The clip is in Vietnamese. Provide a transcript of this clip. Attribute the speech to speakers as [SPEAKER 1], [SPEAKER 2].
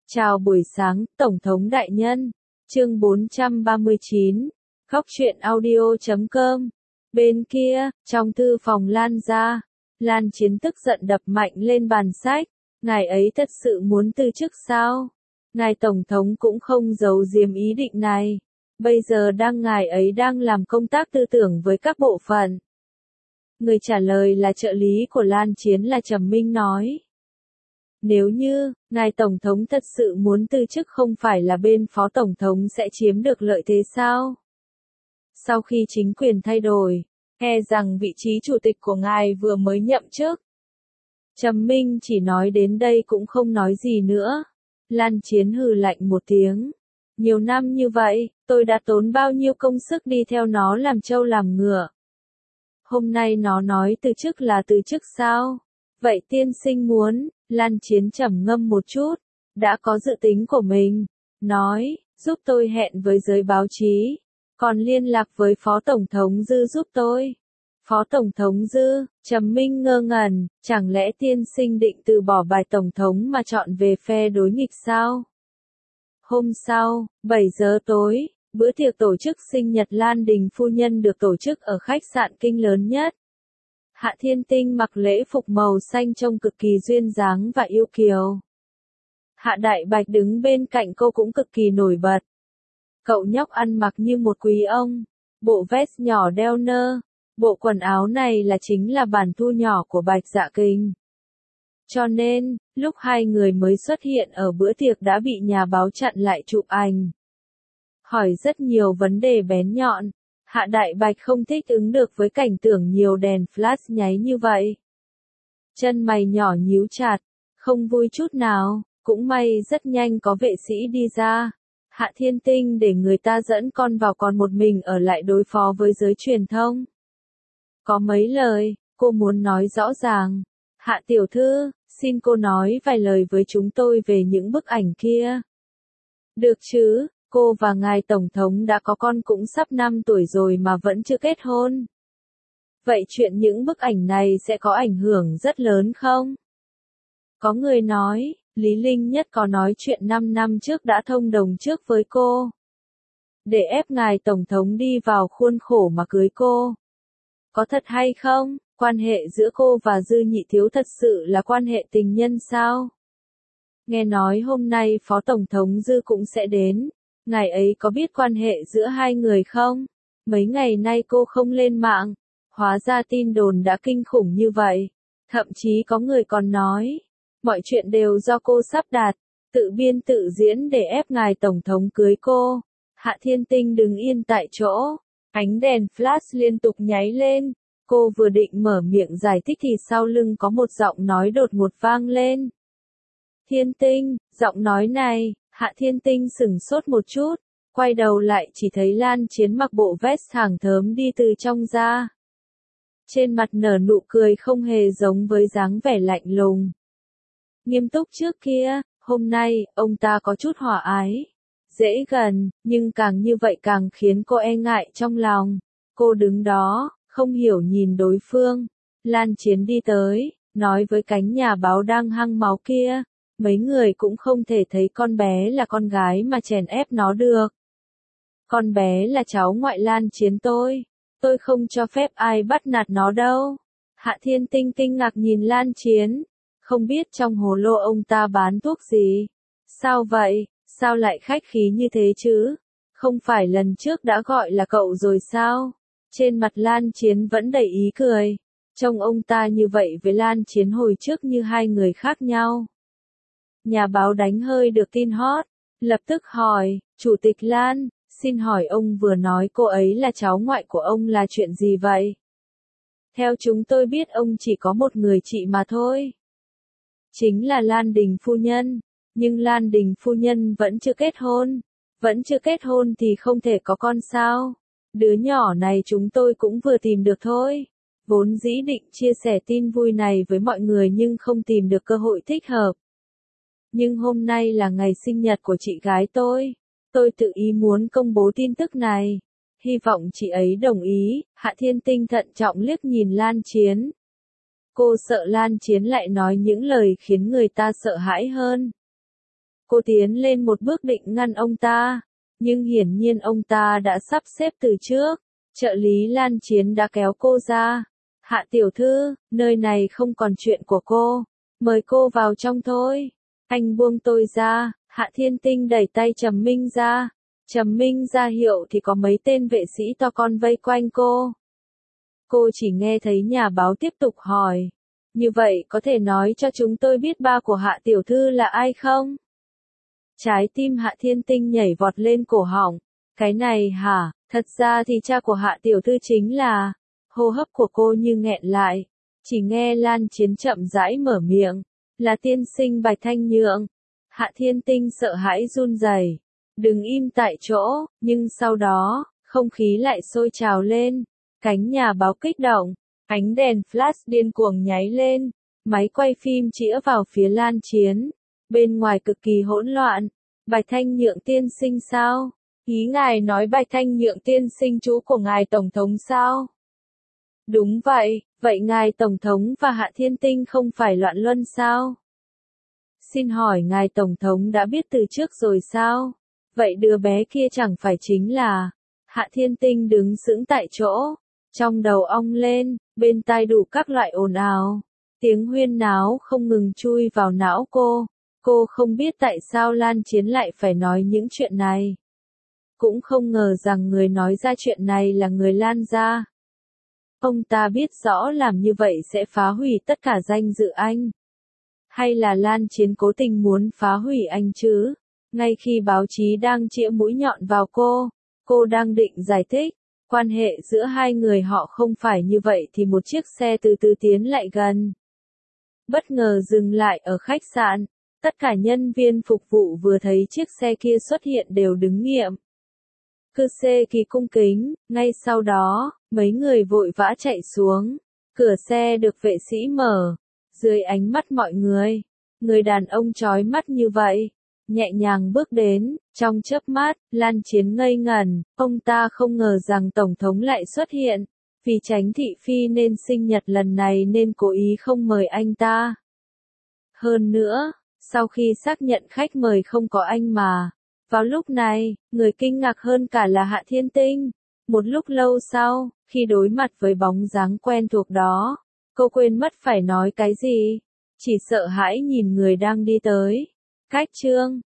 [SPEAKER 1] Chào buổi sáng, Tổng thống đại nhân. Chương 439. Khóc chuyện audio.com. Bên kia, trong thư phòng Lan ra, Lan Chiến tức giận đập mạnh lên bàn sách. Ngài ấy thật sự muốn từ chức sao? Ngài Tổng thống cũng không giấu giếm ý định này. Bây giờ ngài ấy đang làm công tác tư tưởng với các bộ phận. Người trả lời là trợ lý của Lan Chiến là Trầm Minh nói. Nếu như, ngài Tổng thống thật sự muốn từ chức, không phải là bên Phó Tổng thống sẽ chiếm được lợi thế sao? Sau khi chính quyền thay đổi, e rằng vị trí chủ tịch của ngài vừa mới nhậm chức. Trầm Minh chỉ nói đến đây cũng không nói gì nữa. Lan Chiến hừ lạnh một tiếng. Nhiều năm như vậy, tôi đã tốn bao nhiêu công sức đi theo nó làm trâu làm ngựa. Hôm nay nó nói từ chức là từ chức sao? Vậy tiên sinh muốn, Lan Chiến trầm ngâm một chút, đã có dự tính của mình, nói, giúp tôi hẹn với giới báo chí, còn liên lạc với Phó Tổng thống Dư giúp tôi. Phó Tổng thống Dư, Trầm Minh ngơ ngẩn, chẳng lẽ tiên sinh định từ bỏ bài Tổng thống mà chọn về phe đối nghịch sao? Hôm sau, 7 giờ tối, bữa tiệc tổ chức sinh nhật Lan Đình phu nhân được tổ chức ở khách sạn Kinh lớn nhất. Hạ Thiên Tinh mặc lễ phục màu xanh trông cực kỳ duyên dáng và yêu kiều. Hạ Đại Bạch đứng bên cạnh cô cũng cực kỳ nổi bật. Cậu nhóc ăn mặc như một quý ông, bộ vest nhỏ đeo nơ, bộ quần áo này chính là bản thu nhỏ của Bạch Dạ Kình. Cho nên, lúc hai người mới xuất hiện ở bữa tiệc đã bị nhà báo chặn lại chụp ảnh. Hỏi rất nhiều vấn đề bén nhọn. Hạ Đại Bạch không thích ứng được với cảnh tượng nhiều đèn flash nháy như vậy. Chân mày nhỏ nhíu chặt, không vui chút nào, cũng may rất nhanh có vệ sĩ đi ra. Hạ Thiên Tinh để người ta dẫn con vào, còn một mình ở lại đối phó với giới truyền thông. Có mấy lời, cô muốn nói rõ ràng. Hạ tiểu thư, xin cô nói vài lời với chúng tôi về những bức ảnh kia. Được chứ? Cô và ngài Tổng thống đã có con cũng sắp 5 tuổi rồi mà vẫn chưa kết hôn. Vậy chuyện những bức ảnh này sẽ có ảnh hưởng rất lớn không? Có người nói, Lý Linh Nhất có nói chuyện 5 năm trước đã thông đồng trước với cô. Để ép ngài Tổng thống đi vào khuôn khổ mà cưới cô. Có thật hay không? Quan hệ giữa cô và Dư Nhị Thiếu thật sự là quan hệ tình nhân sao? Nghe nói hôm nay Phó Tổng thống Dư cũng sẽ đến. Ngài ấy có biết quan hệ giữa hai người không? Mấy ngày nay cô không lên mạng. Hóa ra tin đồn đã kinh khủng như vậy. Thậm chí có người còn nói, mọi chuyện đều do cô sắp đặt, tự biên tự diễn để ép ngài Tổng thống cưới cô. Hạ Thiên Tinh đứng yên tại chỗ. Ánh đèn flash liên tục nháy lên. Cô vừa định mở miệng giải thích thì sau lưng có một giọng nói đột ngột vang lên. Thiên Tinh, giọng nói này. Hạ Thiên Tinh sửng sốt một chút, quay đầu lại chỉ thấy Lan Chiến mặc bộ vest hàng thớm đi từ trong ra. Trên mặt nở nụ cười không hề giống với dáng vẻ lạnh lùng. Nghiêm túc trước kia, hôm nay, ông ta có chút hòa ái. Dễ gần, nhưng càng như vậy càng khiến cô e ngại trong lòng. Cô đứng đó, không hiểu nhìn đối phương. Lan Chiến đi tới, nói với cánh nhà báo đang hăng máu kia. Mấy người cũng không thể thấy con bé là con gái mà chèn ép nó được. Con bé là cháu ngoại Lan Chiến tôi không cho phép ai bắt nạt nó đâu. Hạ Thiên Tinh kinh ngạc nhìn Lan Chiến, không biết trong hồ lô ông ta bán thuốc gì. Sao vậy, sao lại khách khí như thế chứ? Không phải lần trước đã gọi là cậu rồi sao? Trên mặt Lan Chiến vẫn đầy ý cười. Trông ông ta như vậy với Lan Chiến hồi trước như hai người khác nhau. Nhà báo đánh hơi được tin hot, lập tức hỏi, Chủ tịch Lan, xin hỏi ông vừa nói cô ấy là cháu ngoại của ông là chuyện gì vậy? Theo chúng tôi biết ông chỉ có một người chị mà thôi. Chính là Lan Đình phu nhân, nhưng Lan Đình phu nhân vẫn chưa kết hôn. Vẫn chưa kết hôn thì không thể có con sao? Đứa nhỏ này chúng tôi cũng vừa tìm được thôi. Vốn dĩ định chia sẻ tin vui này với mọi người nhưng không tìm được cơ hội thích hợp. Nhưng hôm nay là ngày sinh nhật của chị gái tôi tự ý muốn công bố tin tức này. Hy vọng chị ấy đồng ý. Hạ Thiên Tinh thận trọng liếc nhìn Lan Chiến. Cô sợ Lan Chiến lại nói những lời khiến người ta sợ hãi hơn. Cô tiến lên một bước định ngăn ông ta, nhưng hiển nhiên ông ta đã sắp xếp từ trước. Trợ lý Lan Chiến đã kéo cô ra. Hạ tiểu thư, nơi này không còn chuyện của cô. Mời cô vào trong thôi. Anh buông tôi ra. Hạ Thiên Tinh đẩy tay Trầm Minh ra. Trầm Minh ra hiệu thì có mấy tên vệ sĩ to con vây quanh cô. Cô chỉ nghe thấy nhà báo tiếp tục hỏi. Như vậy có thể nói cho chúng tôi biết ba của Hạ tiểu thư là ai không? Trái tim Hạ Thiên Tinh nhảy vọt lên cổ họng. Cái này hả? Thật ra thì cha của Hạ tiểu thư chính là... Hô hấp của cô như nghẹn lại. Chỉ nghe Lan Chiến chậm rãi mở miệng. Là tiên sinh Bạch Thanh Nhượng. Hạ Thiên Tinh sợ hãi run rẩy. Đừng im tại chỗ. Nhưng sau đó, không khí lại sôi trào lên. Cánh nhà báo kích động. Ánh đèn flash điên cuồng nháy lên. Máy quay phim chĩa vào phía Lan Chiến. Bên ngoài cực kỳ hỗn loạn. Bạch Thanh Nhượng tiên sinh sao? Ý ngài nói Bạch Thanh Nhượng tiên sinh chú của ngài Tổng thống sao? Đúng vậy, vậy ngài Tổng thống và Hạ Thiên Tinh không phải loạn luân sao? Xin hỏi ngài Tổng thống đã biết từ trước rồi sao? Vậy đứa bé kia chẳng phải chính là... Hạ Thiên Tinh đứng sững tại chỗ, trong đầu ong lên, bên tai đủ các loại ồn ào. Tiếng huyên náo không ngừng chui vào não cô. Cô không biết tại sao Lan Chiến lại phải nói những chuyện này. Cũng không ngờ rằng người nói ra chuyện này là người Lan gia. Ông ta biết rõ làm như vậy sẽ phá hủy tất cả danh dự anh. Hay là Lan Chiến cố tình muốn phá hủy anh chứ? Ngay khi báo chí đang chĩa mũi nhọn vào cô đang định giải thích. Quan hệ giữa hai người họ không phải như vậy thì một chiếc xe từ từ tiến lại gần. Bất ngờ dừng lại ở khách sạn. Tất cả nhân viên phục vụ vừa thấy chiếc xe kia xuất hiện đều đứng nghiệm. Cư xê kỳ cung kính, ngay sau đó, mấy người vội vã chạy xuống. Cửa xe được vệ sĩ mở. Dưới ánh mắt mọi người đàn ông chói mắt như vậy, nhẹ nhàng bước đến, trong chớp mắt, Lan Chiến ngây ngẩn, ông ta không ngờ rằng Tổng thống lại xuất hiện. Vì tránh thị phi nên sinh nhật lần này nên cố ý không mời anh ta. Hơn nữa, sau khi xác nhận khách mời không có anh mà. Vào lúc này, người kinh ngạc hơn cả là Hạ Thiên Tinh. Một lúc lâu sau, khi đối mặt với bóng dáng quen thuộc đó, cô quên mất phải nói cái gì. Chỉ sợ hãi nhìn người đang đi tới. Cách chương